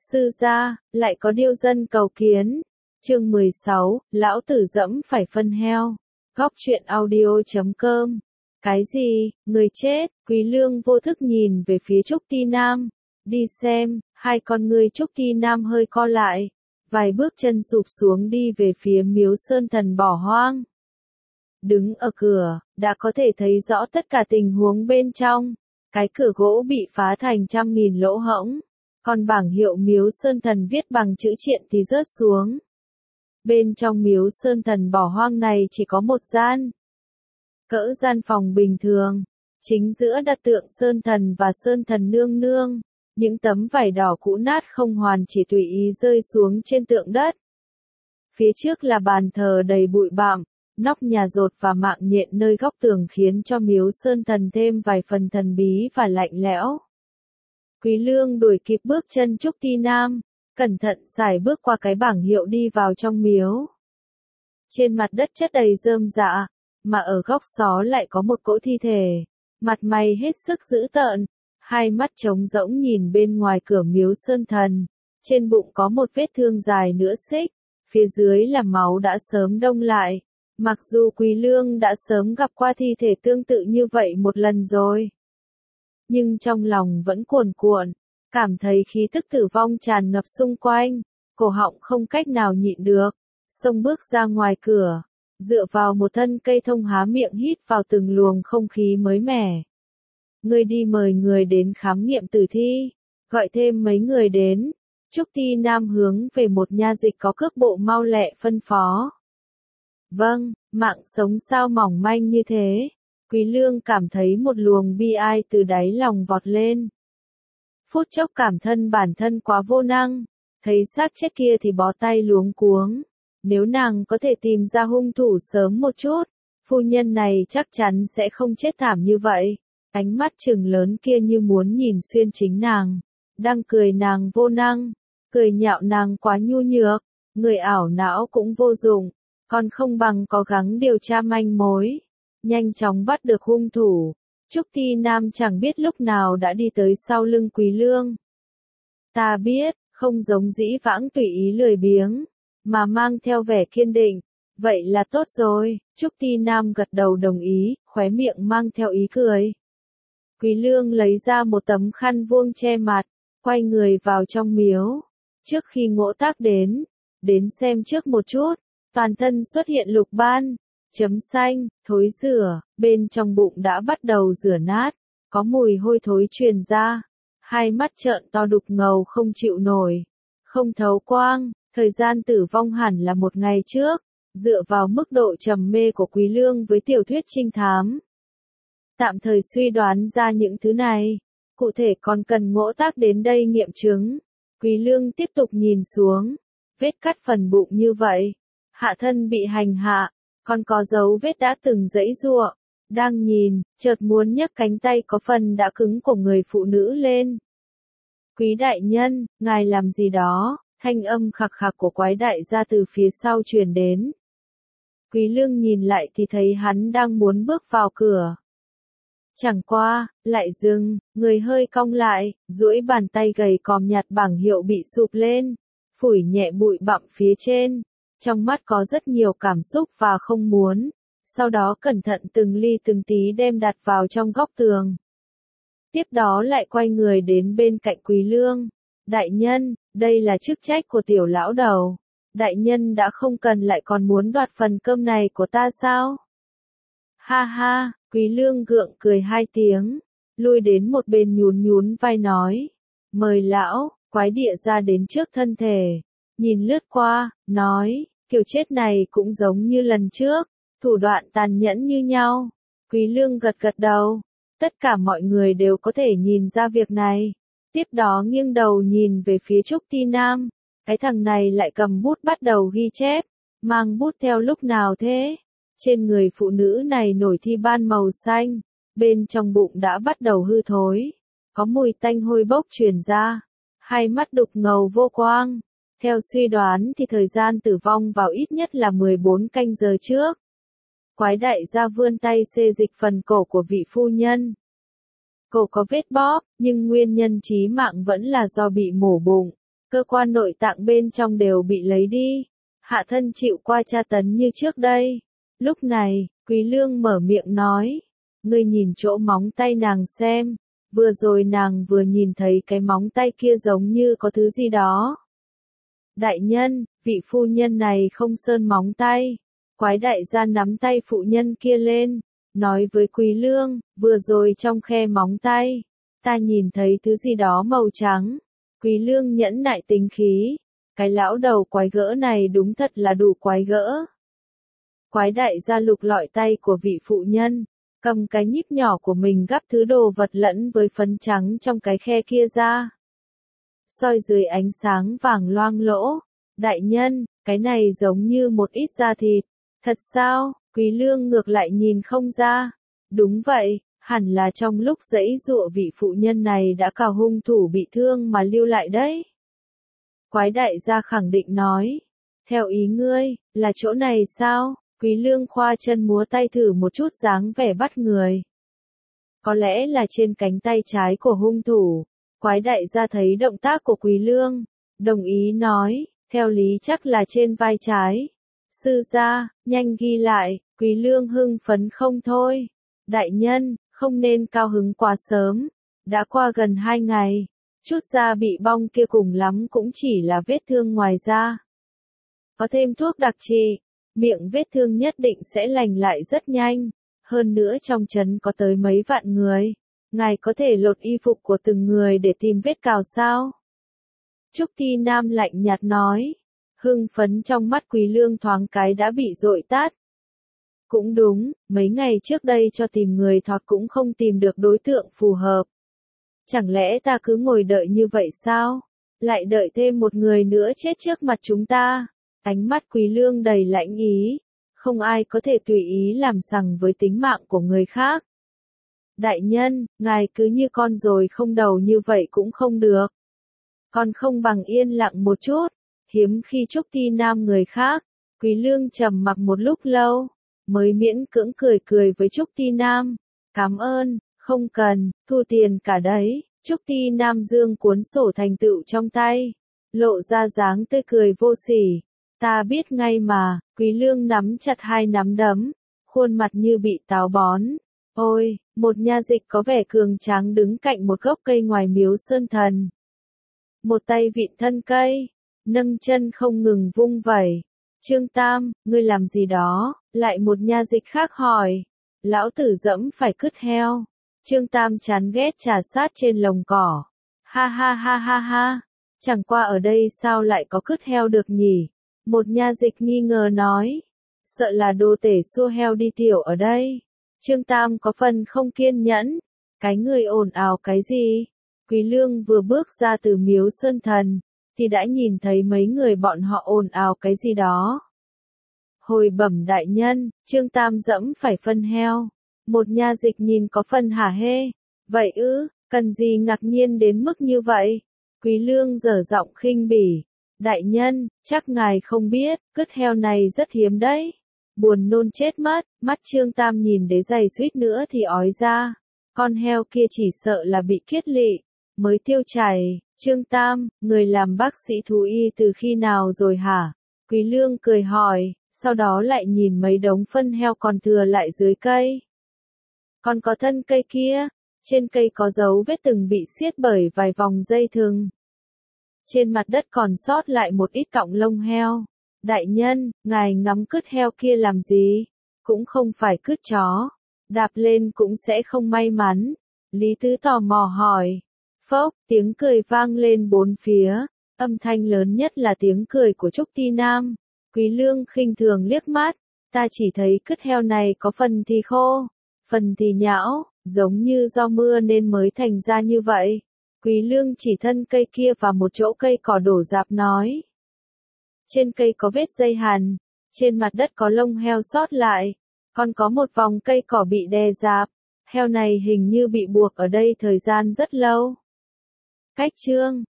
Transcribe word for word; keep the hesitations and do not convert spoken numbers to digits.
Sư gia, lại có điêu dân cầu kiến. Chương mười sáu, lão tử dẫm phải phân heo. Góc truyện audio chấm com. Cái gì, người chết? Quý Lương vô thức nhìn về phía Trúc Ti Nam. Đi xem, hai con ngươi Trúc Ti Nam hơi co lại. Vài bước chân sụp xuống đi về phía miếu sơn thần bỏ hoang. Đứng ở cửa, đã có thể thấy rõ tất cả tình huống bên trong. Cái cửa gỗ bị phá thành trăm nghìn lỗ hổng. Còn bảng hiệu miếu sơn thần viết bằng chữ triện thì rớt xuống. Bên trong miếu sơn thần bỏ hoang này chỉ có một gian. Cỡ gian phòng bình thường. Chính giữa đặt tượng sơn thần và sơn thần nương nương. Những tấm vải đỏ cũ nát không hoàn chỉ tùy ý rơi xuống trên tượng đất. Phía trước là bàn thờ đầy bụi bặm, nóc nhà dột và mạng nhện nơi góc tường khiến cho miếu sơn thần thêm vài phần thần bí và lạnh lẽo. Quý Lương đuổi kịp bước chân Trúc Ti Nam, cẩn thận sải bước qua cái bảng hiệu đi vào trong miếu. Trên mặt đất chất đầy rơm rạ, mà ở góc xó lại có một cỗ thi thể, mặt mày hết sức dữ tợn, hai mắt trống rỗng nhìn bên ngoài cửa miếu sơn thần, trên bụng có một vết thương dài nửa xích, phía dưới là máu đã sớm đông lại. Mặc dù Quý Lương đã sớm gặp qua thi thể tương tự như vậy một lần rồi, nhưng trong lòng vẫn cuồn cuộn, cảm thấy khí tức tử vong tràn ngập xung quanh, cổ họng không cách nào nhịn được, xông bước ra ngoài cửa, dựa vào một thân cây thông há miệng hít vào từng luồng không khí mới mẻ. Người đi mời người đến khám nghiệm tử thi, gọi thêm mấy người đến. Trúc Ti Nam hướng về một nha dịch có cước bộ mau lẹ phân phó. Vâng, mạng sống sao mỏng manh như thế. Quý Lương cảm thấy một luồng bi ai từ đáy lòng vọt lên. Phút chốc cảm thân bản thân quá vô năng, thấy xác chết kia thì bó tay luống cuống. Nếu nàng có thể tìm ra hung thủ sớm một chút, phu nhân này chắc chắn sẽ không chết thảm như vậy. Ánh mắt trừng lớn kia như muốn nhìn xuyên chính nàng, đang cười nàng vô năng, cười nhạo nàng quá nhu nhược, người ảo não cũng vô dụng, còn không bằng cố gắng điều tra manh mối, nhanh chóng bắt được hung thủ. Trúc Ti Nam chẳng biết lúc nào đã đi tới sau lưng Quý Lương. Ta biết, không giống dĩ vãng tùy ý lười biếng, mà mang theo vẻ kiên định, vậy là tốt rồi. Trúc Ti Nam gật đầu đồng ý, khóe miệng mang theo ý cười. Quý Lương lấy ra một tấm khăn vuông che mặt, quay người vào trong miếu. Trước khi Ngỗ Tác đến, đến xem trước một chút, toàn thân xuất hiện lục ban, chấm xanh, thối rửa, bên trong bụng đã bắt đầu rửa nát, có mùi hôi thối truyền ra, hai mắt trợn to đục ngầu không chịu nổi, không thấu quang, thời gian tử vong hẳn là một ngày trước, dựa vào mức độ trầm mê của Quý Lương với tiểu thuyết trinh thám. Tạm thời suy đoán ra những thứ này, cụ thể còn cần Ngỗ Tác đến đây nghiệm chứng. Quý Lương tiếp tục nhìn xuống, vết cắt phần bụng như vậy, hạ thân bị hành hạ, còn có dấu vết đã từng giãy giụa. Đang nhìn, chợt muốn nhấc cánh tay có phần đã cứng của người phụ nữ lên. Quý đại nhân, ngài làm gì đó? Thanh âm khạc khạc của Quái đại gia từ phía sau truyền đến. Quý Lương nhìn lại thì thấy hắn đang muốn bước vào cửa. Chẳng qua, lại dừng, người hơi cong lại, duỗi bàn tay gầy còm nhặt bảng hiệu bị sụp lên, phủi nhẹ bụi bặm phía trên, trong mắt có rất nhiều cảm xúc và không muốn, sau đó cẩn thận từng ly từng tí đem đặt vào trong góc tường. Tiếp đó lại quay người đến bên cạnh Quý Lương. Đại nhân, đây là chức trách của tiểu lão đầu. Đại nhân đã không cần lại còn muốn đoạt phần cơm này của ta sao? Ha ha, Quý Lương gượng cười hai tiếng, lui đến một bên nhún nhún vai nói. Mời lão, Quái địa ra đến trước thân thể, nhìn lướt qua, nói, kiểu chết này cũng giống như lần trước, thủ đoạn tàn nhẫn như nhau. Quý Lương gật gật đầu, tất cả mọi người đều có thể nhìn ra việc này. Tiếp đó nghiêng đầu nhìn về phía Trúc Ti Nam, cái thằng này lại cầm bút bắt đầu ghi chép, mang bút theo lúc nào thế? Trên người phụ nữ này nổi thi ban màu xanh, bên trong bụng đã bắt đầu hư thối, có mùi tanh hôi bốc truyền ra, hai mắt đục ngầu vô quang. Theo suy đoán thì thời gian tử vong vào ít nhất là mười bốn canh giờ trước. Quái đại gia vươn tay xê dịch phần cổ của vị phu nhân. Cổ có vết bóp, nhưng nguyên nhân chí mạng vẫn là do bị mổ bụng. cơ quan nội tạng bên trong đều bị lấy đi. Hạ thân chịu qua tra tấn như trước đây. Lúc này, Quý Lương mở miệng nói, ngươi nhìn chỗ móng tay nàng xem, vừa rồi nàng vừa nhìn thấy cái móng tay kia giống như có thứ gì đó. Đại nhân, vị phu nhân này không sơn móng tay. Quái đại gia nắm tay phụ nhân kia lên, nói với Quý Lương, vừa rồi trong khe móng tay, ta nhìn thấy thứ gì đó màu trắng. Quý Lương nhẫn nại tính khí, cái lão đầu quái gỡ này đúng thật là đủ quái gỡ. Quái đại gia lục lọi tay của vị phụ nhân, cầm cái nhíp nhỏ của mình gắp thứ đồ vật lẫn với phấn trắng trong cái khe kia ra. Soi dưới ánh sáng vàng loang lỗ, đại nhân, cái này giống như một ít da thịt. Thật sao? Quý Lương ngược lại nhìn không ra. Đúng vậy, hẳn là trong lúc giãy giụa vị phụ nhân này đã cào hung thủ bị thương mà lưu lại đấy. Quái đại gia khẳng định nói. Theo ý ngươi, là chỗ này sao? Quý Lương khoa chân múa tay thử một chút dáng vẻ bắt người. Có lẽ là trên cánh tay trái của hung thủ. Quái đại gia thấy động tác của Quý Lương, đồng ý nói, theo lý chắc là trên vai trái. Sư gia, nhanh ghi lại. Quý Lương hưng phấn không thôi. Đại nhân, không nên cao hứng quá sớm. Đã qua gần hai ngày. Chút da bị bong kia cùng lắm cũng chỉ là vết thương ngoài da. Có thêm thuốc đặc trị, miệng vết thương nhất định sẽ lành lại rất nhanh. Hơn nữa trong trấn có tới mấy vạn người. Ngài có thể lột y phục của từng người để tìm vết cào sao? Trúc Ti Nam lạnh nhạt nói. Hưng phấn trong mắt Quý Lương thoáng cái đã bị dội tát. Cũng đúng, mấy ngày trước đây cho tìm người thọt cũng không tìm được đối tượng phù hợp. Chẳng lẽ ta cứ ngồi đợi như vậy sao? Lại đợi thêm một người nữa chết trước mặt chúng ta. Ánh mắt Quý Lương đầy lãnh ý. Không ai có thể tùy ý làm sằng với tính mạng của người khác. Đại nhân, ngài cứ như con rồi không đầu như vậy cũng không được. Còn không bằng yên lặng một chút. Hiếm khi Trúc Ti Nam người khác. Quý Lương trầm mặc một lúc lâu, mới miễn cưỡng cười cười với Trúc Ti Nam. Cảm ơn, không cần, thu tiền cả đấy. Trúc Ti Nam dương cuốn sổ thành tựu trong tay, lộ ra dáng tươi cười vô sỉ. Ta biết ngay mà. Quý Lương nắm chặt hai nắm đấm, khuôn mặt như bị táo bón. Ôi, một nha dịch có vẻ cường tráng đứng cạnh một gốc cây ngoài miếu Sơn Thần. Một tay vịn thân cây, nâng chân không ngừng vung vẩy. Trương Tam, ngươi làm gì đó? Lại một nha dịch khác hỏi. Lão tử dẫm phải cứt heo. Trương Tam chán ghét trà sát trên lồng cỏ. Ha ha ha ha ha. Chẳng qua ở đây sao lại có cứt heo được nhỉ? Một nha dịch nghi ngờ nói. Sợ là đồ tể xua heo đi tiểu ở đây. Trương Tam có phần không kiên nhẫn. Cái người ồn ào cái gì? Quý Lương vừa bước ra từ miếu Sơn Thần, thì đã nhìn thấy mấy người bọn họ ồn ào cái gì đó. Hồi bẩm đại nhân, Trương Tam dẫm phải phân heo. Một nha dịch nhìn có phần hả hê. Vậy ư, cần gì ngạc nhiên đến mức như vậy? Quý Lương giở giọng khinh bỉ. Đại nhân, chắc ngài không biết, cứt heo này rất hiếm đấy. Buồn nôn chết mất, mắt Trương Tam nhìn đế giày suýt nữa thì ói ra. Con heo kia chỉ sợ là bị kiết lỵ, mới tiêu chảy. Trương Tam, người làm bác sĩ thú y từ khi nào rồi hả? Quý Lương cười hỏi, sau đó lại nhìn mấy đống phân heo còn thừa lại dưới cây. Còn có thân cây kia, trên cây có dấu vết từng bị siết bởi vài vòng dây thừng. Trên mặt đất còn sót lại một ít cọng lông heo. Đại nhân, ngài ngắm cứt heo kia làm gì? Cũng không phải cứt chó. Đạp lên cũng sẽ không may mắn. Lý Tứ tò mò hỏi. Phốc, tiếng cười vang lên bốn phía. Âm thanh lớn nhất là tiếng cười của Trúc Ti Nam. Quý Lương khinh thường liếc mắt. Ta chỉ thấy cứt heo này có phần thì khô, phần thì nhão, giống như do mưa nên mới thành ra như vậy. Quý Lương chỉ thân cây kia và một chỗ cây cỏ đổ rạp nói. Trên cây có vết dây hằn, trên mặt đất có lông heo sót lại, còn có một vòng cây cỏ bị đè rạp. Heo này hình như bị buộc ở đây thời gian rất lâu. Cách chương